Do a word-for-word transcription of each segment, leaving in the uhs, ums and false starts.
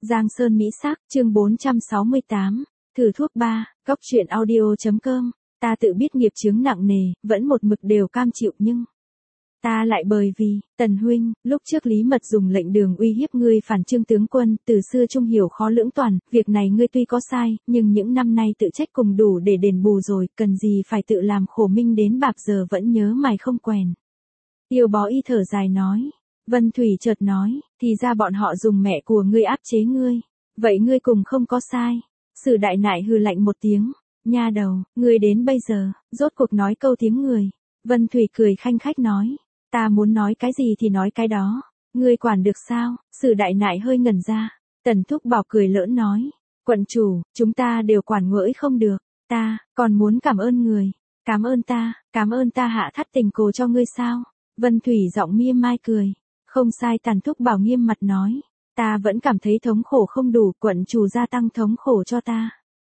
Giang Sơn Mỹ Sắc, chương bốn trăm sáu mươi tám, thử thuốc ba, góc truyện audio.com, ta tự biết nghiệp chướng nặng nề, vẫn một mực đều cam chịu nhưng... Ta lại bởi vì, Tần huynh, lúc trước Lý Mật dùng lệnh đường uy hiếp ngươi phản Trương tướng quân, từ xưa trung hiểu khó lưỡng toàn, việc này ngươi tuy có sai, nhưng những năm nay tự trách cùng đủ để đền bù rồi, cần gì phải tự làm khổ minh đến bạc giờ vẫn nhớ mày không quèn. Tiêu Bó Y thở dài nói. Vân Thủy chợt nói, thì ra bọn họ dùng mẹ của ngươi áp chế ngươi, vậy ngươi cùng không có sai. Sử Đại Nại hừ lạnh một tiếng, nha đầu, ngươi đến bây giờ, rốt cuộc nói câu tiếng người. Vân Thủy cười khanh khách nói, ta muốn nói cái gì thì nói cái đó, ngươi quản được sao? Sử Đại Nại hơi ngẩn ra, Tần Thúc Bảo cười lỡn nói, quận chủ, chúng ta đều quản ngỡi không được, ta, còn muốn cảm ơn người, cảm ơn ta, cảm ơn ta hạ thắt tình cô cho ngươi sao? Vân Thủy giọng mia mai cười. Không sai. Tần Thúc Bảo nghiêm mặt nói, ta vẫn cảm thấy thống khổ không đủ, quận chủ gia tăng thống khổ cho ta.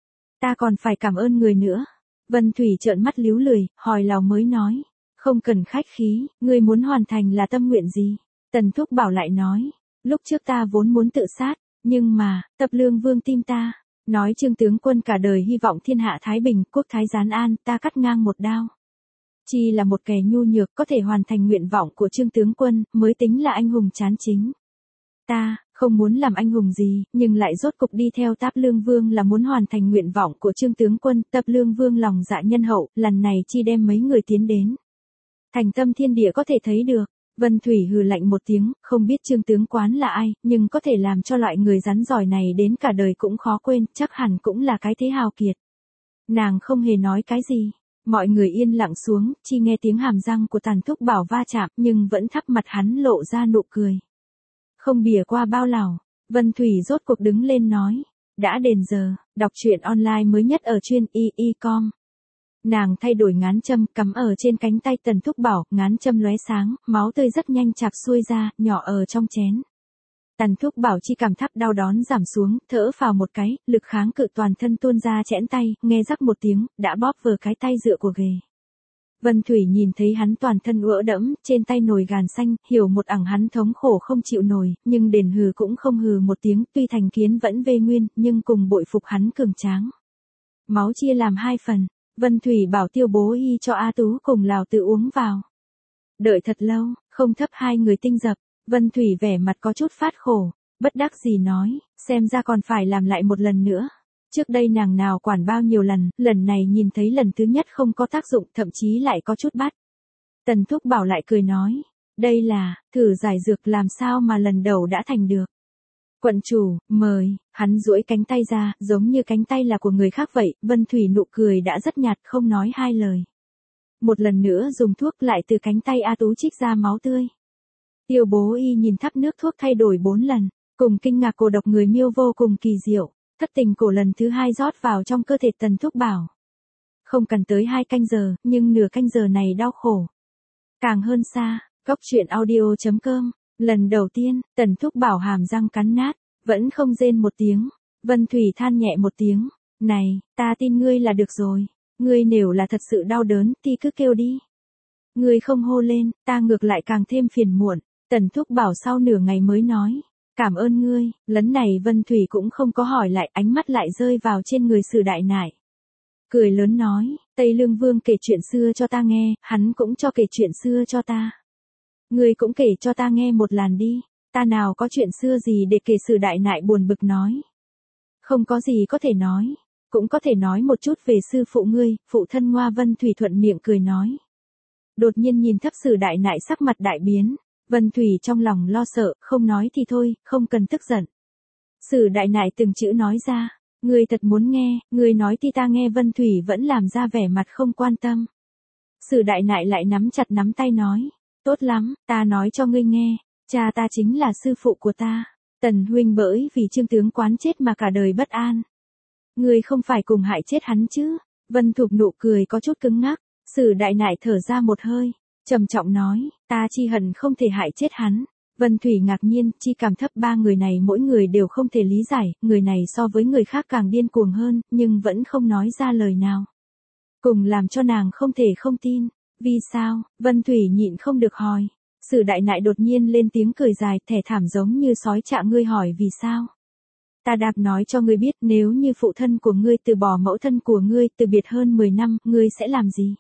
Ta còn phải cảm ơn người nữa. Vân Thủy trợn mắt líu lười, hỏi lào mới nói, không cần khách khí, ngươi muốn hoàn thành là tâm nguyện gì? Tần Thúc Bảo lại nói, lúc trước ta vốn muốn tự sát, nhưng mà, Tập Lương Vương tim ta, nói Trương tướng quân cả đời hy vọng thiên hạ thái bình, quốc thái gián an, ta cắt ngang một đao. Chi là một kẻ nhu nhược có thể hoàn thành nguyện vọng của Trương tướng quân, mới tính là anh hùng chán chính. Ta, không muốn làm anh hùng gì, nhưng lại rốt cục đi theo Táp Lương Vương là muốn hoàn thành nguyện vọng của Trương tướng quân. Tập Lương Vương lòng dạ nhân hậu, lần này chi đem mấy người tiến đến. Thành tâm thiên địa có thể thấy được. Vân Thủy hừ lạnh một tiếng, không biết Trương tướng quán là ai, nhưng có thể làm cho loại người rắn giỏi này đến cả đời cũng khó quên, chắc hẳn cũng là cái thế hào kiệt. Nàng không hề nói cái gì. Mọi người yên lặng xuống, chi nghe tiếng hàm răng của Tần Thúc Bảo va chạm, nhưng vẫn thắp mặt hắn lộ ra nụ cười. Không bìa qua bao lào, Vân Thủy rốt cuộc đứng lên nói, đã đền giờ, đọc truyện online mới nhất ở chuyên y y chấm com. Nàng thay đổi ngán châm, cắm ở trên cánh tay Tần Thúc Bảo, ngán châm lóe sáng, máu tươi rất nhanh chạc xuôi ra, nhỏ ở trong chén. Tần Thúc Bảo chi cảm thắp đau đón giảm xuống, thở phào một cái, lực kháng cự toàn thân tuôn ra chẽn tay, nghe rắc một tiếng, đã bóp vừa cái tay dựa của ghề. Vân Thủy nhìn thấy hắn toàn thân ữa đẫm, trên tay nồi gàn xanh, hiểu một ẳng hắn thống khổ không chịu nổi, nhưng đền hừ cũng không hừ một tiếng, tuy thành kiến vẫn vê nguyên, nhưng cùng bội phục hắn cường tráng. Máu chia làm hai phần, Vân Thủy bảo Tiêu Bố Y cho A Tú cùng Lào Tự uống vào. Đợi thật lâu, không thấp hai người tinh dập. Vân Thủy vẻ mặt có chút phát khổ, bất đắc dĩ nói, xem ra còn phải làm lại một lần nữa. Trước đây nàng nào quản bao nhiêu lần, lần này nhìn thấy lần thứ nhất không có tác dụng, thậm chí lại có chút bắt. Tần Thúc Bảo lại cười nói, đây là, thử giải dược làm sao mà lần đầu đã thành được. Quận chủ, mời, hắn duỗi cánh tay ra, giống như cánh tay là của người khác vậy, Vân Thủy nụ cười đã rất nhạt không nói hai lời. Một lần nữa dùng thuốc lại từ cánh tay A Tú trích ra máu tươi. Tiêu Bố Y nhìn thắp nước thuốc thay đổi bốn lần, cùng kinh ngạc cổ độc người miêu vô cùng kỳ diệu, thất tình cổ lần thứ hai rót vào trong cơ thể Tần Thúc Bảo. Không cần tới hai canh giờ, nhưng nửa canh giờ này đau khổ. Càng hơn xa, góc truyện audio.com, lần đầu tiên, Tần Thúc Bảo hàm răng cắn nát, vẫn không rên một tiếng. Vân Thủy than nhẹ một tiếng, này, ta tin ngươi là được rồi, ngươi nếu là thật sự đau đớn thì cứ kêu đi. Ngươi không hô lên, ta ngược lại càng thêm phiền muộn. Tần Thúc Bảo sau nửa ngày mới nói, cảm ơn ngươi. Lần này Vân Thủy cũng không có hỏi lại, ánh mắt lại rơi vào trên người Sử Đại Nại. Cười lớn nói, Tây Lương Vương kể chuyện xưa cho ta nghe, hắn cũng cho kể chuyện xưa cho ta. Ngươi cũng kể cho ta nghe một làn đi, ta nào có chuyện xưa gì để kể. Sử Đại Nại buồn bực nói. Không có gì có thể nói, cũng có thể nói một chút về sư phụ ngươi, phụ thân Ngoa. Vân Thủy thuận miệng cười nói. Đột nhiên nhìn thấp Sử Đại Nại sắc mặt đại biến. Vân Thủy trong lòng lo sợ, không nói thì thôi, không cần tức giận. Sử Đại Nại từng chữ nói ra, ngươi thật muốn nghe, ngươi nói thì ta nghe. Vân Thủy vẫn làm ra vẻ mặt không quan tâm. Sử Đại Nại lại nắm chặt nắm tay nói, tốt lắm, ta nói cho ngươi nghe, cha ta chính là sư phụ của ta. Tần huynh bởi vì Trương tướng quán chết mà cả đời bất an. Ngươi không phải cùng hại chết hắn chứ? Vân Thục nụ cười có chút cứng ngắc. Sử Đại Nại thở ra một hơi, trầm trọng nói, ta chi hận không thể hại chết hắn. Vân Thủy ngạc nhiên, chi cảm thấp ba người này mỗi người đều không thể lý giải, người này so với người khác càng điên cuồng hơn, nhưng vẫn không nói ra lời nào. Cùng làm cho nàng không thể không tin. Vì sao? Vân Thủy nhịn không được hỏi. Sử Đại Nại đột nhiên lên tiếng cười dài, thẻ thảm giống như sói chạ. Ngươi hỏi vì sao? Ta đạp nói cho ngươi biết, nếu như phụ thân của ngươi từ bỏ mẫu thân của ngươi từ biệt hơn mười năm, ngươi sẽ làm gì?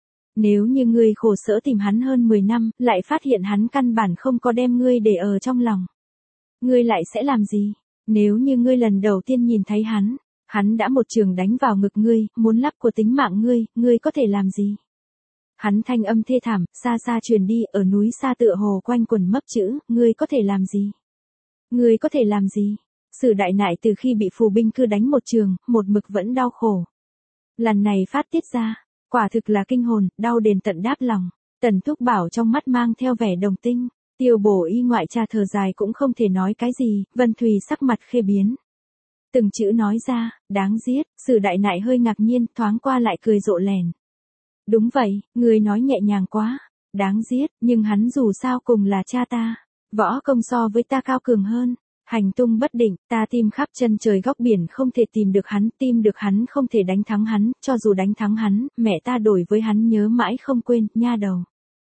Nếu như ngươi khổ sở tìm hắn hơn mười năm, lại phát hiện hắn căn bản không có đem ngươi để ở trong lòng. Ngươi lại sẽ làm gì? Nếu như ngươi lần đầu tiên nhìn thấy hắn, hắn đã một trường đánh vào ngực ngươi, muốn lắp của tính mạng ngươi, ngươi có thể làm gì? Hắn thanh âm thê thảm, xa xa truyền đi, ở núi xa tựa hồ quanh quần mấp chữ, ngươi có thể làm gì? Ngươi có thể làm gì? Sử Đại Nại từ khi bị phù binh cư đánh một trường, một mực vẫn đau khổ. Lần này phát tiết ra, quả thực là kinh hồn, đau đền tận đáp lòng. Tần Thúc Bảo trong mắt mang theo vẻ đồng tình. Tiêu Bổ Y ngoại trà thở dài cũng không thể nói cái gì, Vân Thùy sắc mặt khê biến. Từng chữ nói ra, đáng giết, Sử Đại Nại hơi ngạc nhiên, thoáng qua lại cười rộ lèn. Đúng vậy, người nói nhẹ nhàng quá, đáng giết, nhưng hắn dù sao cùng là cha ta, võ công so với ta cao cường hơn. Hành tung bất định, ta tìm khắp chân trời góc biển không thể tìm được hắn, tìm được hắn không thể đánh thắng hắn, cho dù đánh thắng hắn, mẹ ta đổi với hắn nhớ mãi không quên, nha đầu.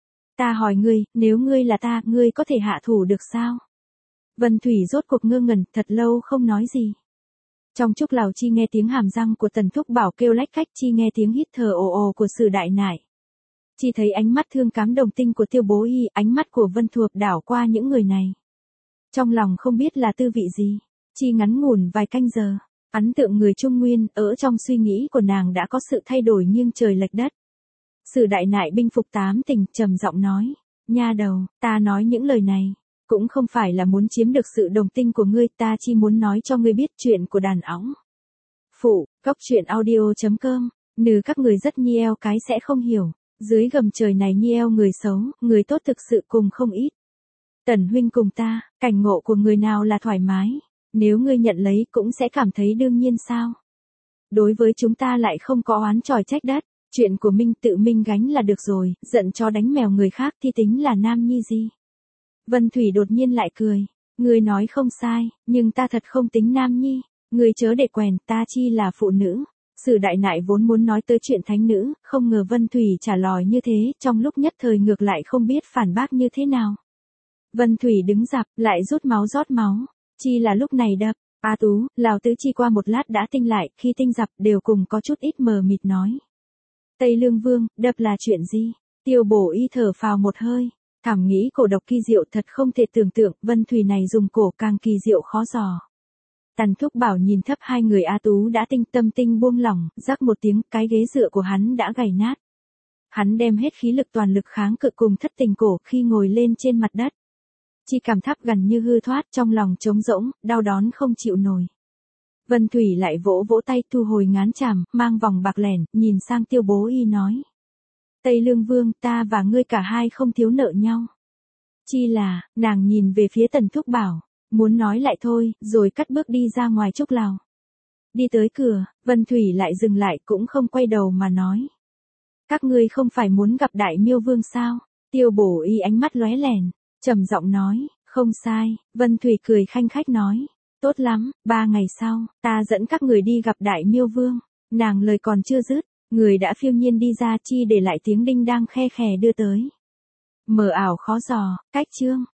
Ta hỏi ngươi, nếu ngươi là ta, ngươi có thể hạ thủ được sao? Vân Thủy rốt cuộc ngơ ngẩn, thật lâu không nói gì. Trong chốc lào chi nghe tiếng hàm răng của Tần Thúc Bảo kêu lách cách, chi nghe tiếng hít thở ồ ồ của Sử Đại Nại. Chi thấy ánh mắt thương cám đồng tình của Tiêu Bố Y, ánh mắt của Vân Thuộc đảo qua những người này. Trong lòng không biết là tư vị gì, chi ngắn ngủn vài canh giờ, ấn tượng người Trung Nguyên, ở trong suy nghĩ của nàng đã có sự thay đổi nghiêng trời lệch đất. Sử Đại Nại binh phục tám tình, trầm giọng nói, nha đầu, ta nói những lời này, cũng không phải là muốn chiếm được sự đồng tình của ngươi, ta chỉ muốn nói cho ngươi biết chuyện của đàn óng. Phụ, góc truyện audio chấm com, nừ các người rất nhi eo cái sẽ không hiểu, dưới gầm trời này nhi eo người xấu, người tốt thực sự cùng không ít. Tần huynh cùng ta, cảnh ngộ của người nào là thoải mái, nếu ngươi nhận lấy cũng sẽ cảm thấy đương nhiên sao. Đối với chúng ta lại không có oán tròi trách đất, chuyện của Minh tự Minh gánh là được rồi, giận chó đánh mèo người khác thì tính là nam nhi gì. Vân Thủy đột nhiên lại cười, ngươi nói không sai, nhưng ta thật không tính nam nhi, ngươi chớ để quèn, ta chi là phụ nữ. Sử Đại Nại vốn muốn nói tới chuyện thánh nữ, không ngờ Vân Thủy trả lời như thế, trong lúc nhất thời ngược lại không biết phản bác như thế nào. Vân Thủy đứng dạp, lại rút máu rót máu, chi là lúc này đập, A Tú, Lào Tứ Chi qua một lát đã tinh lại, khi tinh dập đều cùng có chút ít mờ mịt nói. Tây Lương Vương, đập là chuyện gì? Tiêu Bổ Y thở phào một hơi, thảm nghĩ cổ độc kỳ diệu thật không thể tưởng tượng, Vân Thủy này dùng cổ càng kỳ diệu khó dò. Tần Thúc Bảo nhìn thấp hai người A Tú đã tinh tâm tinh buông lỏng, rắc một tiếng, cái ghế dựa của hắn đã gầy nát. Hắn đem hết khí lực toàn lực kháng cự cùng thất tình cổ khi ngồi lên trên mặt đất. Chi cảm thắp gần như hư thoát, trong lòng trống rỗng, đau đớn không chịu nổi. Vân Thủy lại vỗ vỗ tay thu hồi ngán chàm, mang vòng bạc lẻn, nhìn sang Tiêu Bố Y nói. Tây Lương Vương, ta và ngươi cả hai không thiếu nợ nhau. Chi là, nàng nhìn về phía Tần Thúc Bảo, muốn nói lại thôi, rồi cắt bước đi ra ngoài trúc lào. Đi tới cửa, Vân Thủy lại dừng lại cũng không quay đầu mà nói. Các ngươi không phải muốn gặp Đại Miêu Vương sao? Tiêu Bổ Y ánh mắt lóe lèn, trầm giọng nói, không sai. Vân Thủy cười khanh khách nói, tốt lắm, ba ngày sau, ta dẫn các người đi gặp Đại Miêu Vương. Nàng lời còn chưa dứt, người đã phiêu nhiên đi ra, chi để lại tiếng đinh đang khe khè đưa tới. Mờ ảo khó dò, cách chương.